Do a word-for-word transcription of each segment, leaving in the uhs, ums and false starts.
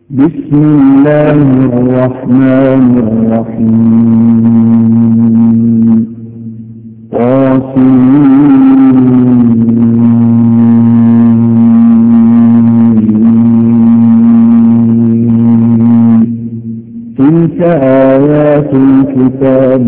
بسم الله الرحمن الرحيم. تلك آيات الكتاب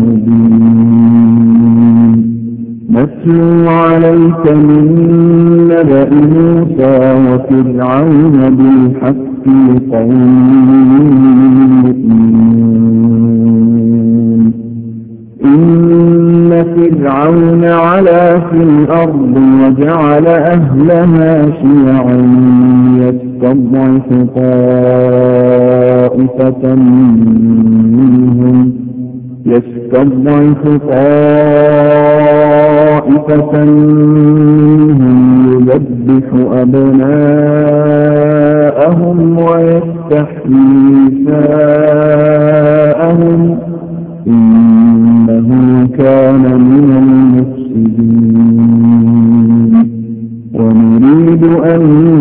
المبين نتلو عليك من نبأ موسى وفرعون بالحق لقوم يؤمنون. إن فرعون علا في الأرض وجعل أهلها شيعا يستضعف طائفة منهم يستضعف طائفة منهم يذبح أبناءهم ويستحيي نساءهم إنه كان من المفسدين. ونريد أن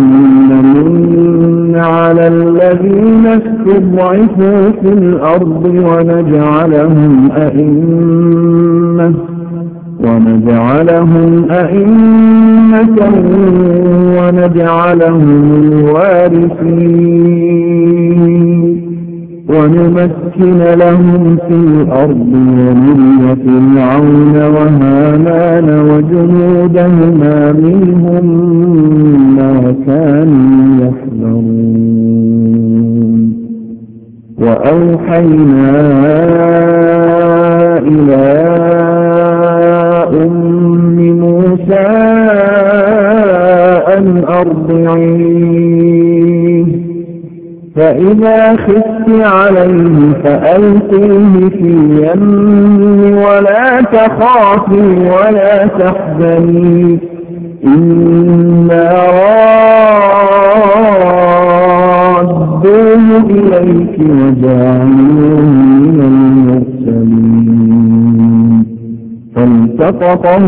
نمن على الذين استضعفوا في الأرض ونجعلهم أئمة ونجعلهم أئمة ونجعلهم الوارثين ونمكن لهم في الأرض ونري فرعون وهامان وجنودهما منهم ما كانوا يحذرون. وأوحينا إلى أم موسى أن أرضعيه فإذا خفت عليه فألقيه في اليم ولا تخافي ولا تحزني إنا رادوه إليك وجاعلوه من المرسلين. فالتقطه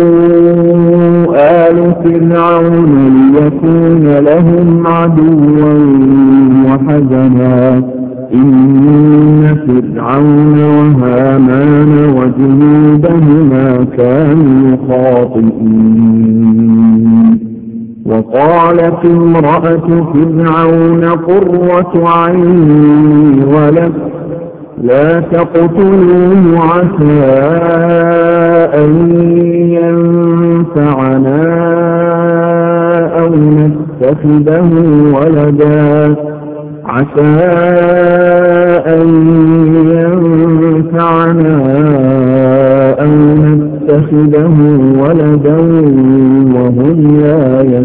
آل فرعون ليكون لهم عدوا وحزنا إن فرعون وهامان وجنودهما كانوا خاطئين. وقالت امرأة فرعون قرة عيني ولك لا تقتلوه عسى أن ينفعنا أو نتخذه ولدا عسى أن ينفعنا أو نتخذه ولدا وهم لا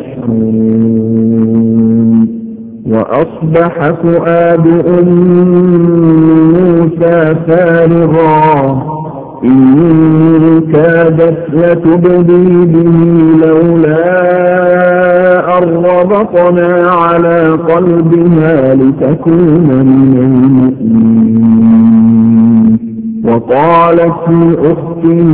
يشعرون. وأصبح فؤاد أم موسى فارغا إن كادت لتبدي به لولا أن ربطنا على قلبها لتكون من المؤمنين. وقالت لأخته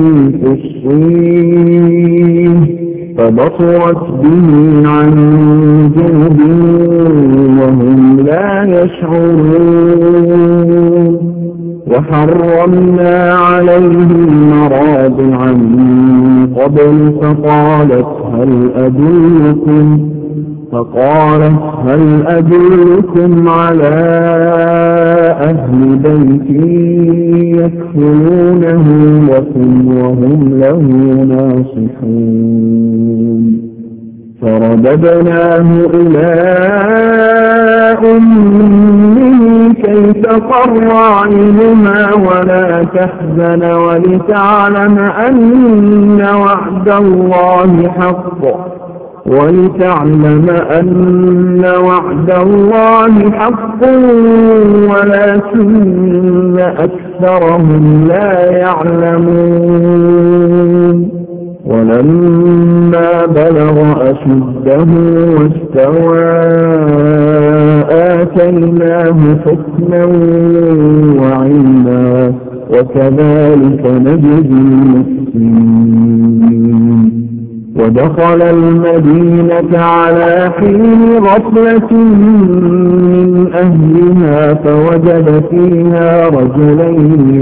قصيه فبصرت به عن جنب وهم لا يشعرون. وحرمنا عليه المراضع من قبل فقالت هل أدلكم فقالت هل أدلكم على أهل بيت يكفلونه لكم وهم له ناصحون. فرددناه إلى أمه كي تقر عينها ولا تحزن ولتعلم أن وعد الله حق ولتعلم أن وعد الله حق ولكن أكثرهم لا يعلمون. ولما بلغ أشده واستوى آتيناه حكما وعلما وكذلك نجزي المحسنين. ودخل المدينة على حين غفلة من أهلها فوجد فيها رجلين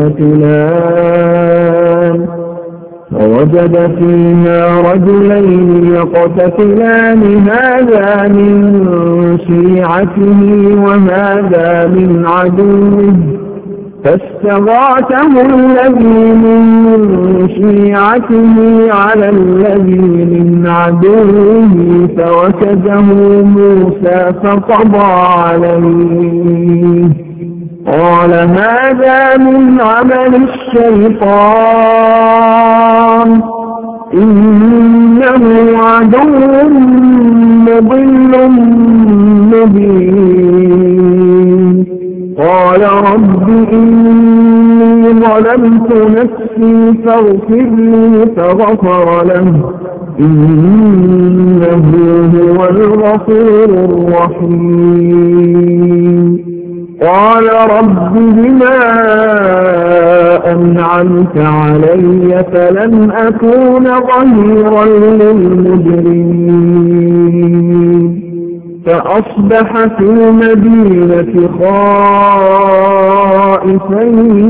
يقتتلان فوجد فيها رجلين يقتتلان هذا من شيعته وهذا من عدوه فاستغاثه الذي من شيعته على الذي من عدوه فوكزه موسى فقضى عليه قال هذا من عمل الشيطان إنه عدو مضل مبين قال رب إني ظلمت نفسي فاغفر لي فغفر له إنه هو الغفور الرحيم قال رب بما أنعمت علي فلن أكون ظهيرا للمجرمين فأصبح في المدينة خائفا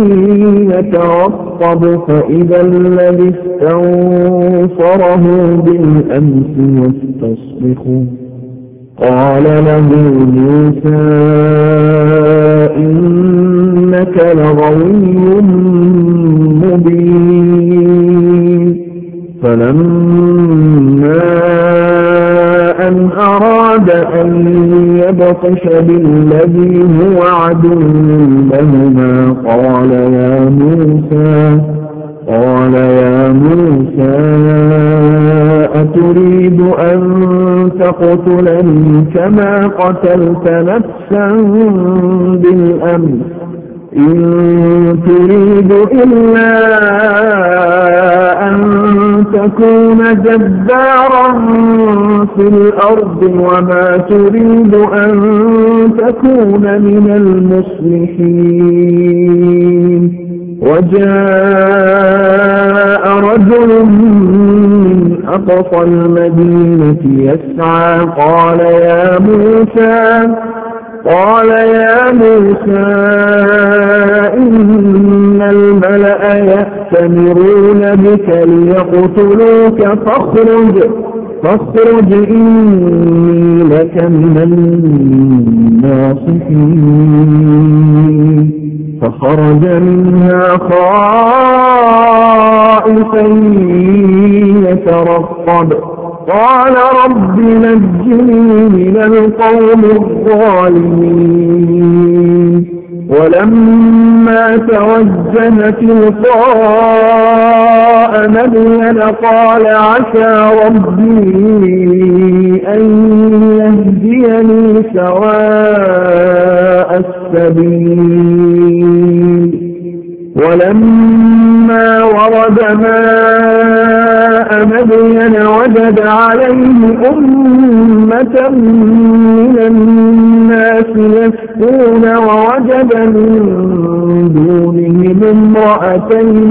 يترقب فإذا الذي استنصره بالأمس يستصرخه قال له موسى إنك لغوي مبين فلما أن أراد أن يبطش بالذي هو عدو لهما قال يا موسى قال يا موسى أتريد أن تقتلني كما قتلت نفسا بالأمس إن تريد إلا أن تكون جبارا في الأرض وما تريد أن تكون من المصلحين وجاء رجل من أقصى المدينة يسعى قال يا موسى قال يا موسى إن الملأ يأتمرون بك ليقتلوك فاخرج فاخرج إني لك من الناصحين فخرج منها خائفا يترقب قال رب نجني من القوم الظالمين ولما توجه تلقاء مدين قال عسى ربي أن يهديني سواء السبيل ولما ورد ماء مدين وجد عليه أمة من الناس يسقون ووجد من دونهم امرأتين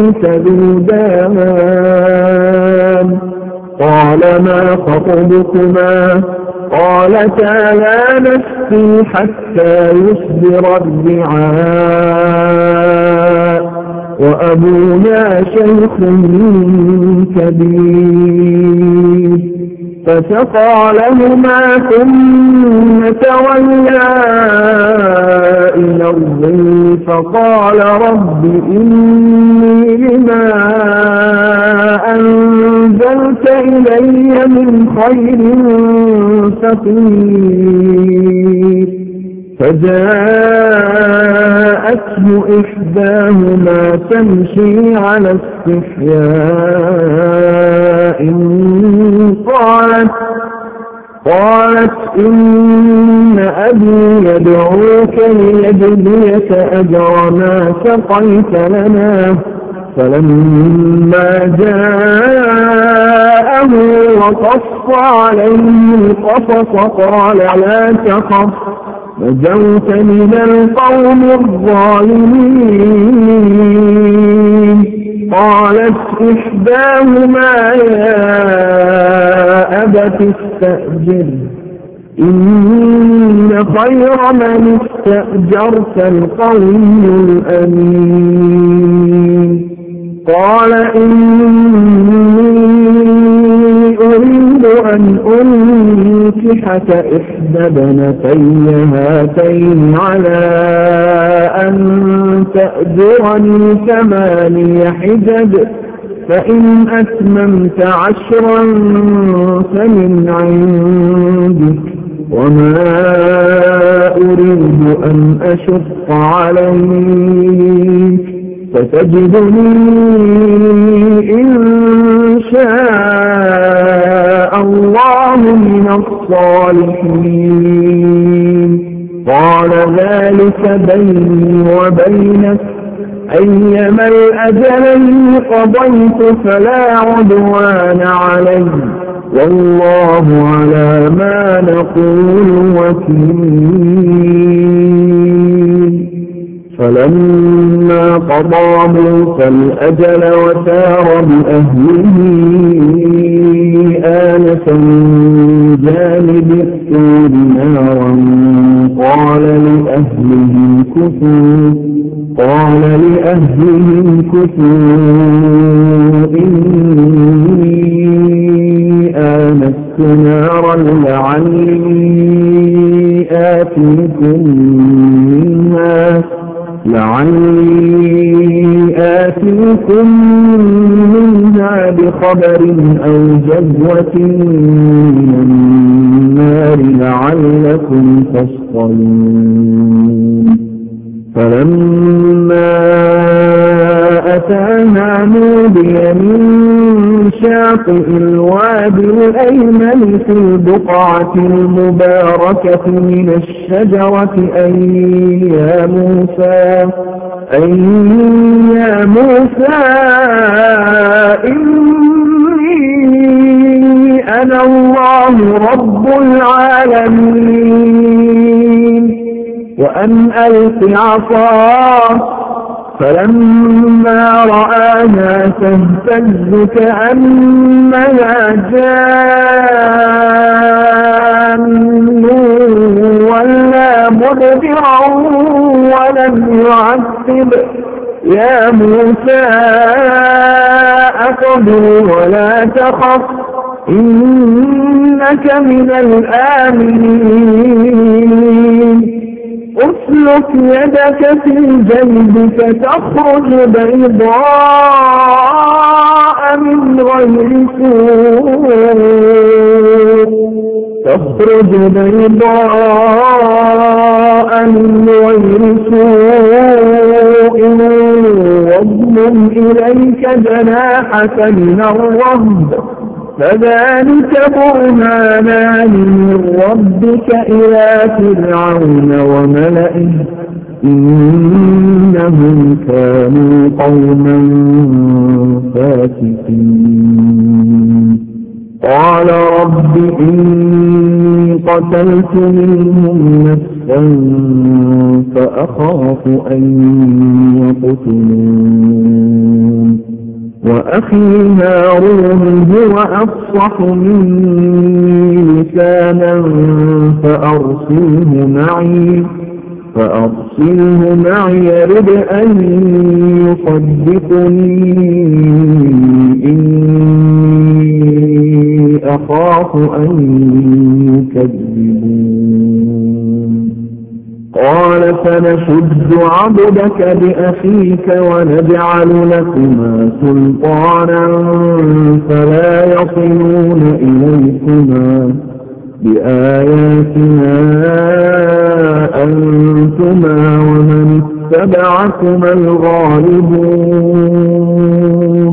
تذودان قال ما خطبكما قالتا لا نسقي حتى يصدر الرعاء وأبونا شيخ كبير فسقى لهما ثم تولى إلى الظل فقال رب إني لما أنزلت إلي من خير فقير فجاءته إحداهما تمشي على استحياء قالت قالت إن أبي يدعوك ليجزيك أجر ما سقيت لنا فلما جاءه وقص عليه القصص قال لا تخف نجوت من القوم الظالمين قالت إحداهما يا أبت استأجر إن خير من استأجرت القوي الأمين قال إني أريد أن أنكحك إحدى ابنتي هاتين على أن تأجرني ثماني حجج فإن أتممت عشرا فمن عندك وما أريد أن أشق عليك فتجدني إن شاء الله من الصالحين قال ذلك بيني وبينك أيما الأجلين قضيت فلا عدوان علي والله على ما نقول وكيل فلما قضى موسى الأجل وسار بأهله آنس من جانب الطور نارا قال لأهله كثوا قال لأهلهم كثوا إني آنست نارا لعلي آتيكم منها لعلي آتيكم منها بخبر أو جذوة من النار لعلكم تصطلون فلما أتاها نودي من شاطئ الوادي الأيمن في البقعة المباركة من الشجرة أي يا موسى أي يا موسى إني أنا الله رب العالمين وأن ألق عصاك فلما رآها تهتز كأنها جان ولا مدبرا ولم يعقب يا موسى أقبل ولا تخف إنك من الآمنين أسلك يدك في جيبك تخرج بيضاء من غير سوء تخرج بيضاء من غير سوء واضمم إليك جناحك من الرهب فذلك برهانان من ربك إلى فرعون وملئه إنهم كانوا قوما فاسقين قال رب إني قتلت منهم نفسا فأخاف أن يقتلون وأخي هارون هو أفصح مني لسانا فأرسله معي فأرسله معي يرد أن يصدقني إني أخاف أن يكذبون قال فنشد عضدك بأخيك ونجعل لكما سلطانا فلا يصلون إليكما بآياتنا أنتما ومن اتبعكما الغالبون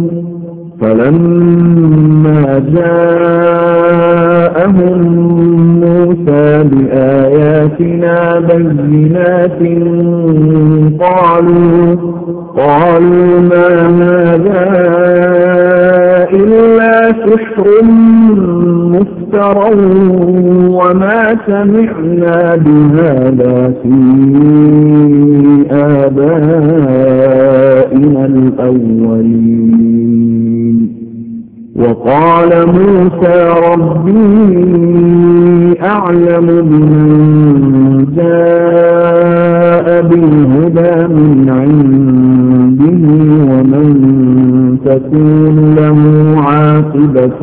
فلما جاءهم موسى بآياتنا بينات قالوا قالوا ما هذا إلا سحر مفترى وما سمعنا بهذا في آبائنا الأولين وقال موسى ربي أعلم بمن جاء بالهدى من عنده ومن تكون له عاقبة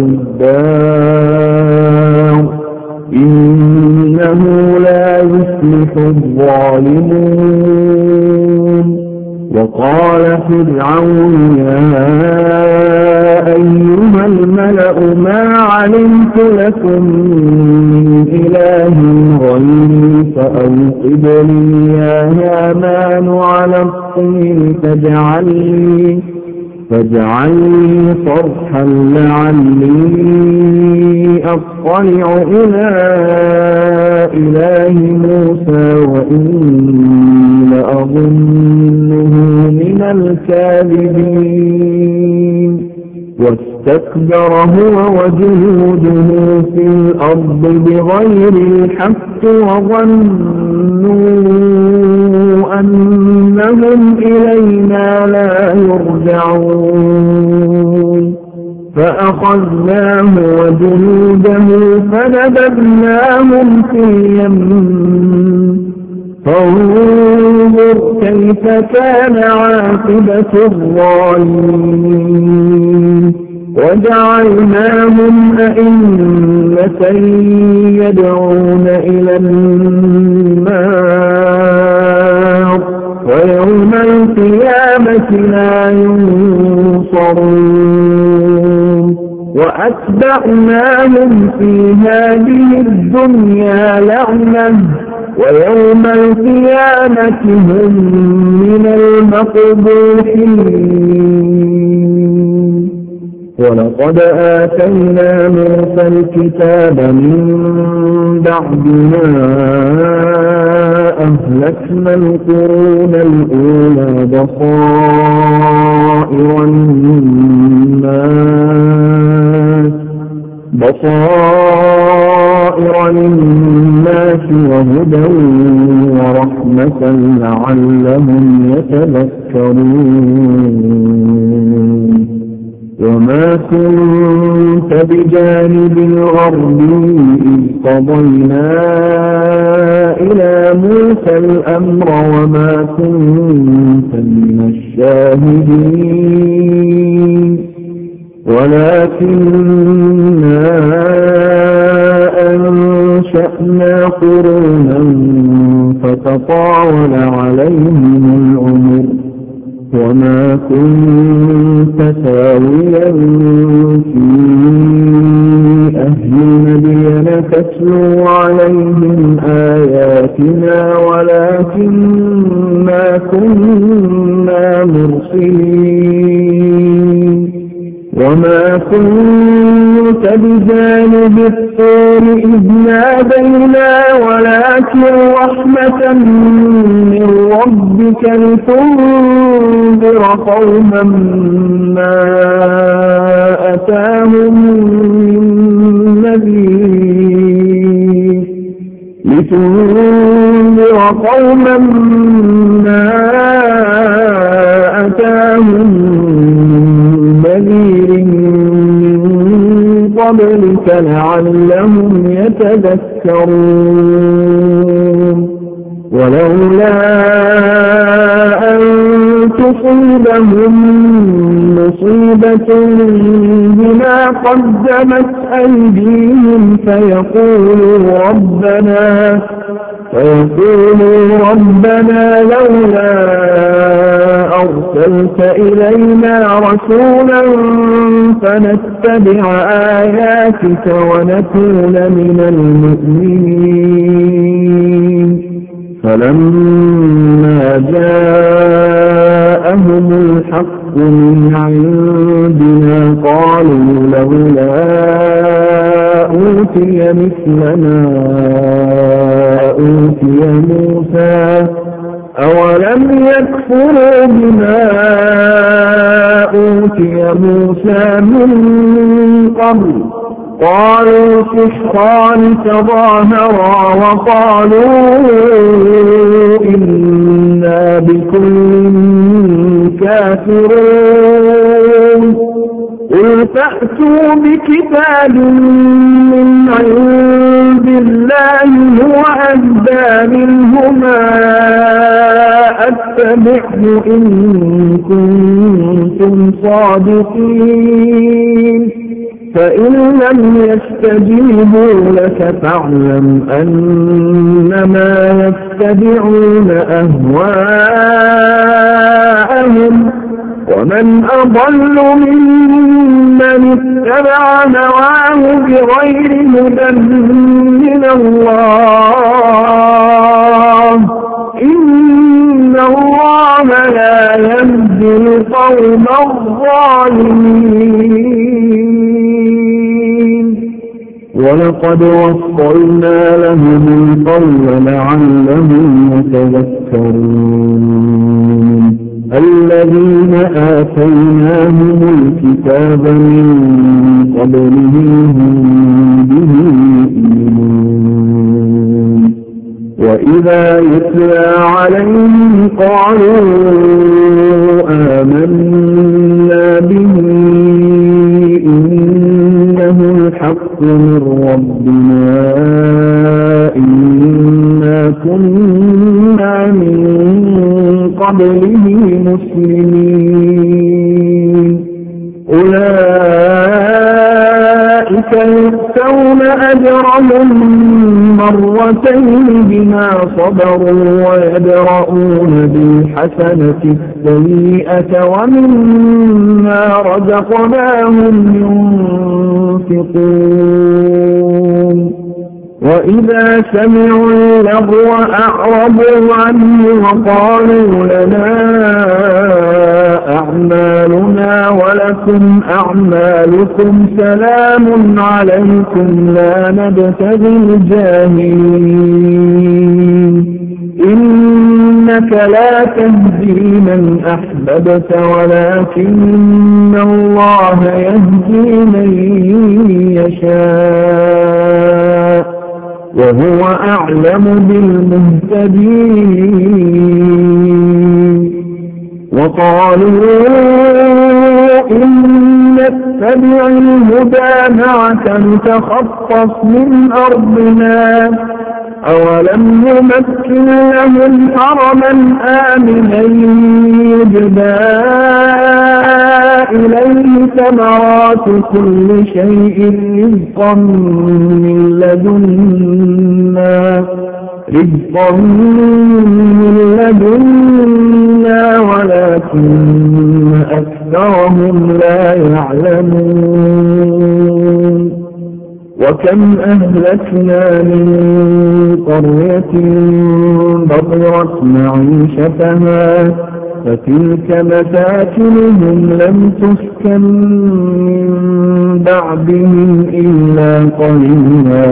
الدار إنه لا يفلح الظالمون. وقال فرعون يا أيها الملأ ما علمت لكم من إله غيري فأوقد لي يا هامان على الطين فاجعل لي فاجعل لي صرحا لعلي أطلع إلى إله موسى وإني لأظنه من الكاذبين. واستكبر هو وجنوده في الأرض بغير الحق وظنوا أنهم إلينا لا يرجعون فأخذناه وجنوده فنبذناهم في اليم فانظر كيف كان عاقبة الظالمين. وجعلناهم أئمة يدعون إلى النار ويوم القيامة لا ينصرون. وأتبعناهم في هذه الدنيا لعنة ويوم القيامة هم من المقبوحين. ولقد آتينا موسى الكتاب من بعد ما أهلكنا القرون الأولى بصائر للناس بصائر للناس وهدى ورحمة لعلهم يتذكرون. وما كنت بجانب الغربي إذ قضينا إلى موسى الأمر وما كنت من الشاهدين ولكننا أنشأنا قرونا فتطاول عليهم العمر وما كنت ساويا في أهل مدين تتلو عليهم آياتنا ولكننا كنا مرسلين. وما كنت بجانب الطور إذ نادينا ولكن رحمة من ربك لتنذر قوما ما أتاهم من نذير لتنذر قوما ما أتاهم نذير من قبلك لعلهم يتذكرون. ولولا أن تصيبهم مصيبة بما قدمت أيديهم فيقولوا ربنا فيقولوا ربنا لولا أرسلت إلينا رسولا فنتبع آياتك ونكون من المؤمنين. فلما جاءهم الحق من عندنا قالوا لولا أوتي مثل ما أوتي موسى أولم يكفروا بما أوتي موسى من قبل قالوا سحران تظاهرا وقالوا إنا بكل كافرون. قل فأتوا بكتاب من عند الله هو أهدى منهما أتبعه إن كنتم صادقين فإن لم يستجيبوا لك فاعلم أنما يتبعون أهواءهم ومن أضل ممن اتبع هواه بغير هدى من الله إن الله لا يهدي القوم الظالمين ولقد وصلنا لهم القول لعلهم يتذكرون الذين آتيناهم الكتاب من قبله هم به يؤمنون وإذا يتلى عليهم قالوا آمنا به إنه الحق من ربنا إنا كنا من قبله مسلمين أولئك يؤتون أجرهم مرتين بما صبروا ويدرؤون بالحسنة السيئة ومما رزقناهم ينفقون وإذا سمعوا اللغو أعرضوا عنه وقالوا لنا أعمالنا ولكم أعمالكم سلام عليكم لا نبتغي الجاهلين إنك لا تهدي من أحببت ولكن الله يهدي من يشاء وهو أعلم بالمهتدين وقالوا إن نتبع الهدى معك نتخطف من أرضنا أولم نمكن لهم حرما آمنا يجبى إليه ثمرات كل شيء رزقا من لدنا رزقا من لدنا ولكن أكثرهم لا يعلمون وكم أهلكنا من قرية بطرت معيشتها فتلك مساكنهم لم تسكن من بعدهم إلا قليلا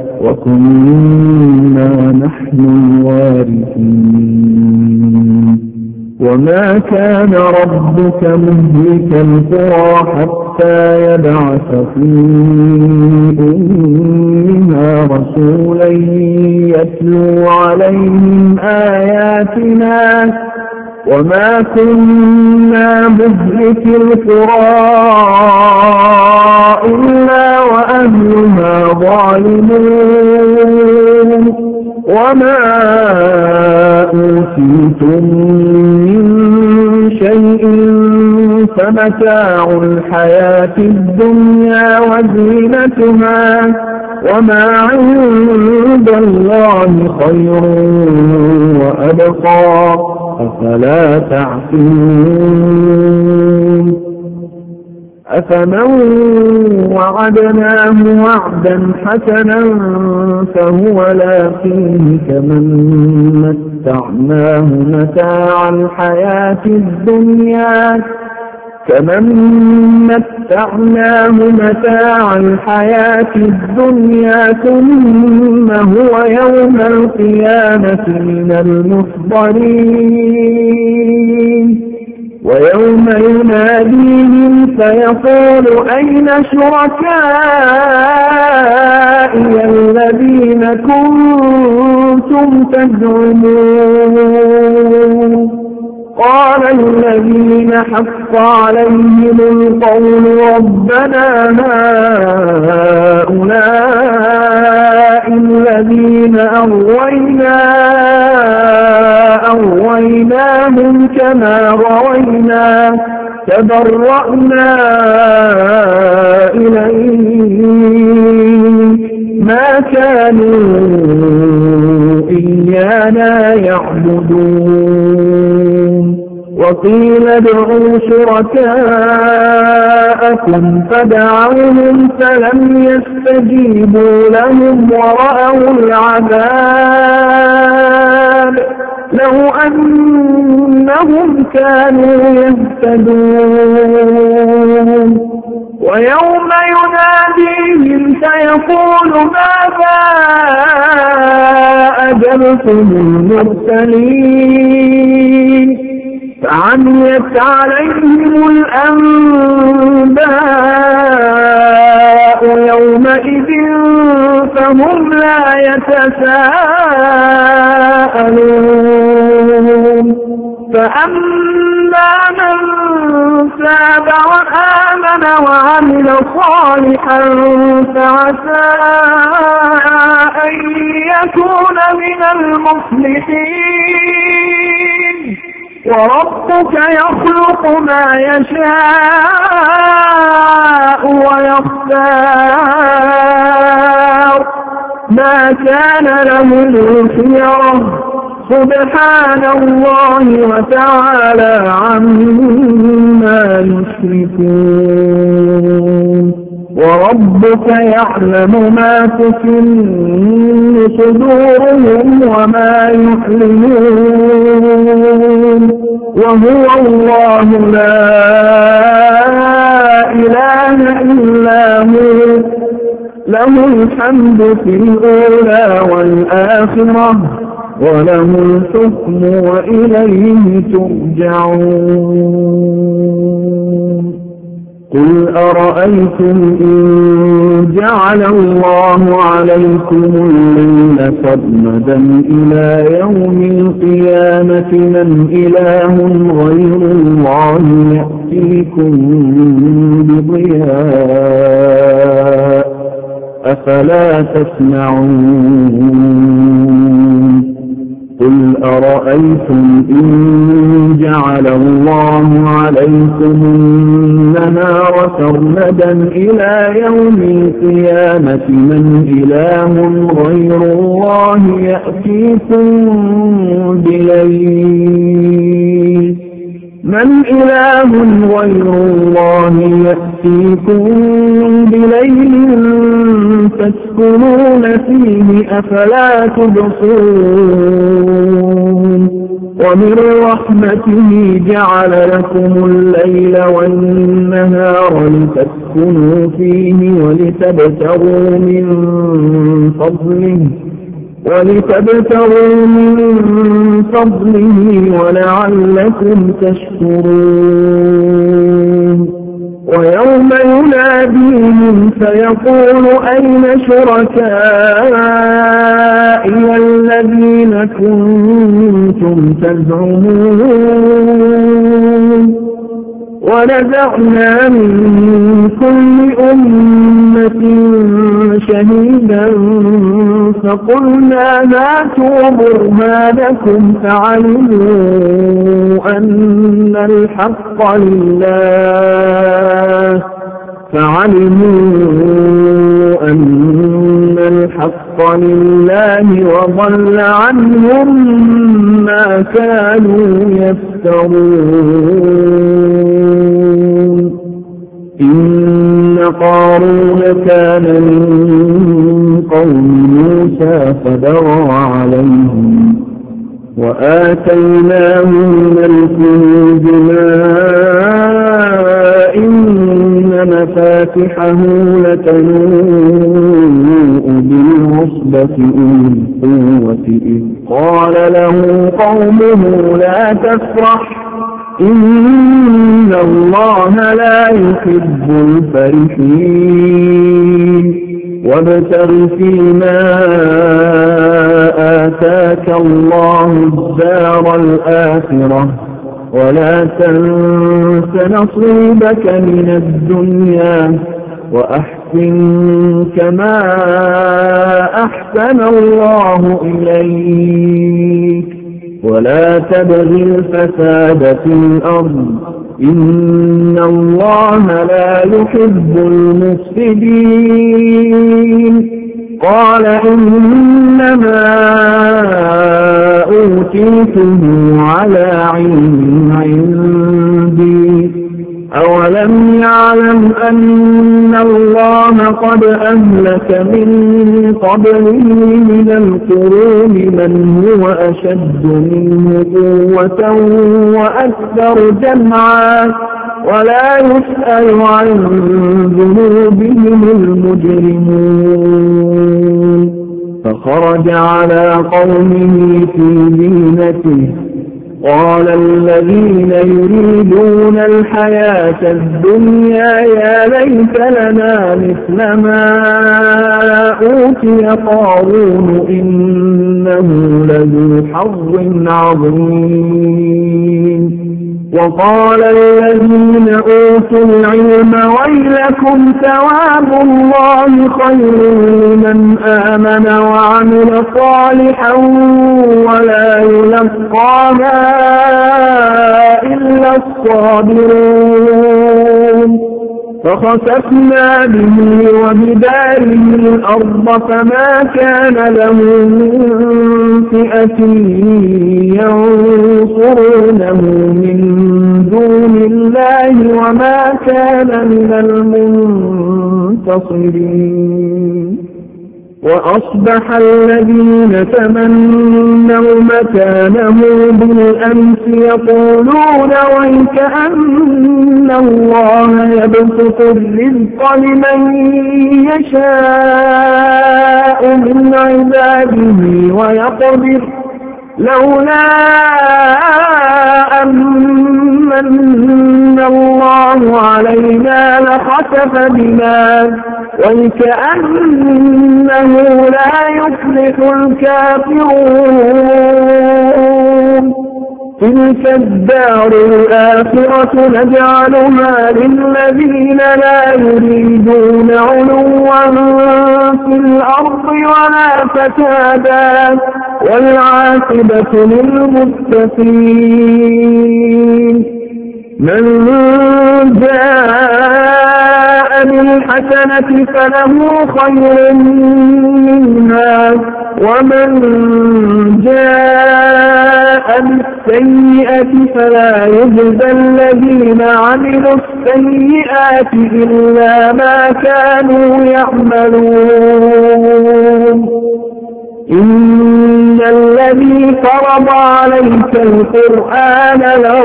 وكنا نحن الوارثين وما كان ربك مهلك القرى حتى يبعث في أمها رسولا يتلو عليهم آياتنا وما كنا مهلك القرى إلا وأهلها ظالمون وما أوتيتم من شيء فمتاع الحياة الدنيا وزينتها وما عند الله خير وأبقى أفلا تعقلون أفمن وعدناه وعدا حسنا فهو لاقيه كمن متعناه متاع الحياة الدنيا كمن متعناه متاع الحياة الدنيا ثم هو يوم القيامة من المحضرين ويوم يناديهم فيقول أين شركائي الذين كنتم تزعمون قال الذين حق عليهم القول ربنا هؤلاء الذين أغوينا أغويناهم كما غوينا تبرأنا إليهم ما كانوا إيانا يعبدون وقيل ادعوا شركاءكم فدعوهم فلم يستجيبوا لهم ورأوا العذاب لو أنهم كانوا يهتدون ويوم يناديهم فيقول ماذا أجبتم المرسلين فعميت عليهم الأنباء يومئذ فهم لا يتساءلون فأما من تاب وآمن وعمل صالحا فعسى أن يكون من المفلحين وربك يخلق ما يشاء ويختار ما كان لهم الخيرة سبحان الله وتعالى عما يشركون وربك يعلم ما تكن صدورهم وما يعلنون وهو الله لا إله إلا هو له الحمد في الأولى والآخرة وله الحكم وإليه ترجعون قل أرأيتم إن جعل الله عليكم الليل سرمدا إلى يوم القيامة من إله غير الله يأتيكم بضياء أفلا تسمعون قل أرأيتم إن جعل الله عليكم النهار سرمدا إلى يوم القيامة من إله غير الله يأتيكم بليل من إله غير الله يأتيكم بليل تسكنون فيه أفلا تبصرون ومن رحمته جعل لكم الليل والنهار لتسكنوا فيه ولتبتغوا من فضله ولتبتغوا من فضله ولعلكم تشكرون ويوم يناديهم فيقول أين شركائي الذين كنتم تزعمون ونزعنا من كل أمة شهيدا فقلنا هاتوا برهانكم فعلموا أن الحق لله فعلموا أن الحق لله وضل عنهم ما كانوا يفترون إن قارون كان من قوم موسى فبغى عليهم وآتيناه من الكنوز ما إن مفاتحه لتنوء بالعصبة أولي القوة إذ قال له قومه لا تفرح إن الله لا يحب الفرحين وابتغ فيما آتاك الله الدار الآخرة ولا تنس نصيبك من الدنيا وأحسن كما أحسن الله إليك ولا تبغي الفساد في الأرض إن الله لا يحب المفسدين قال إنما أوتيته على علم عندي أولم يعلم أن الله قد أهلك من قبله من القرون من هو أشد منه قوة وأكثر جمعا ولا يسأل عن ذنوبهم المجرمون فخرج على قومه في زينته قال الذين يريدون الحياة الدنيا يا ليت لنا مثل ما أوتي قارون إنه لذو حظ عظيم وقال الذين أوتوا العلم ويلكم ثواب الله خير لمن آمن وعمل صالحا ولا يلقاها إلا الصابرون فخسفنا به وبداره الأرض فما كان له من فئة ينصرونه من دون الله وما كان من المنتصرين وأصبح الذين تمنوا مكانه بالأمس يقولون ويكأن الله يبسط الرزق لمن يشاء من عباده ويقدر لولا أمن الله علينا لخسف بنا وكأنه لا يفلح الكافرون تلك الدار الآخرة نجعلها للذين لا يريدون علوا في الأرض ولا فسادا والعاقبة للمتقين من جاء بالحسنة فله خير منها ومن جاء بالسيئة فلا يجزى الذين عملوا السيئات إلا ما كانوا يعملون إن الذي فرض عليك القرآن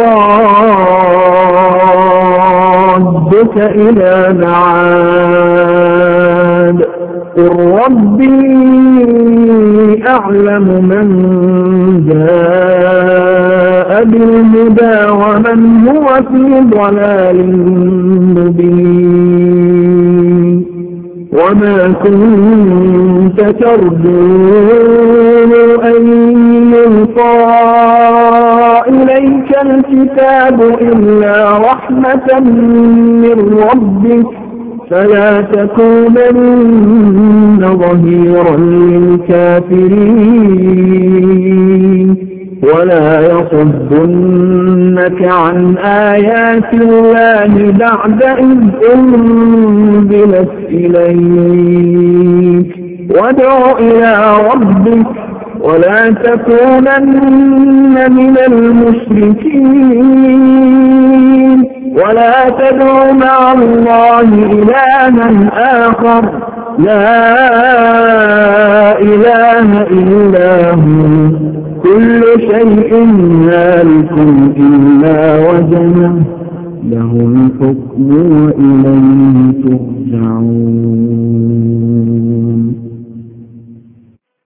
لرادك إلى معاد قل ربي أعلم من جاء بالهدى ومن هو في ضلال مبين وما كنت ترجو أن يلقى إليك الكتاب إلا رحمة من ربك فلا تكونن ظهيرا للكافرين ولا يصدنك عن آيات الله بعد إذ أنزلت إليك وادع إلى ربك ولا تكونن من المشركين ولا تدع مع الله إلها آخر لا إله إلا هو كل شيء هالك إلا وجهه له الحكم وإليه ترجعون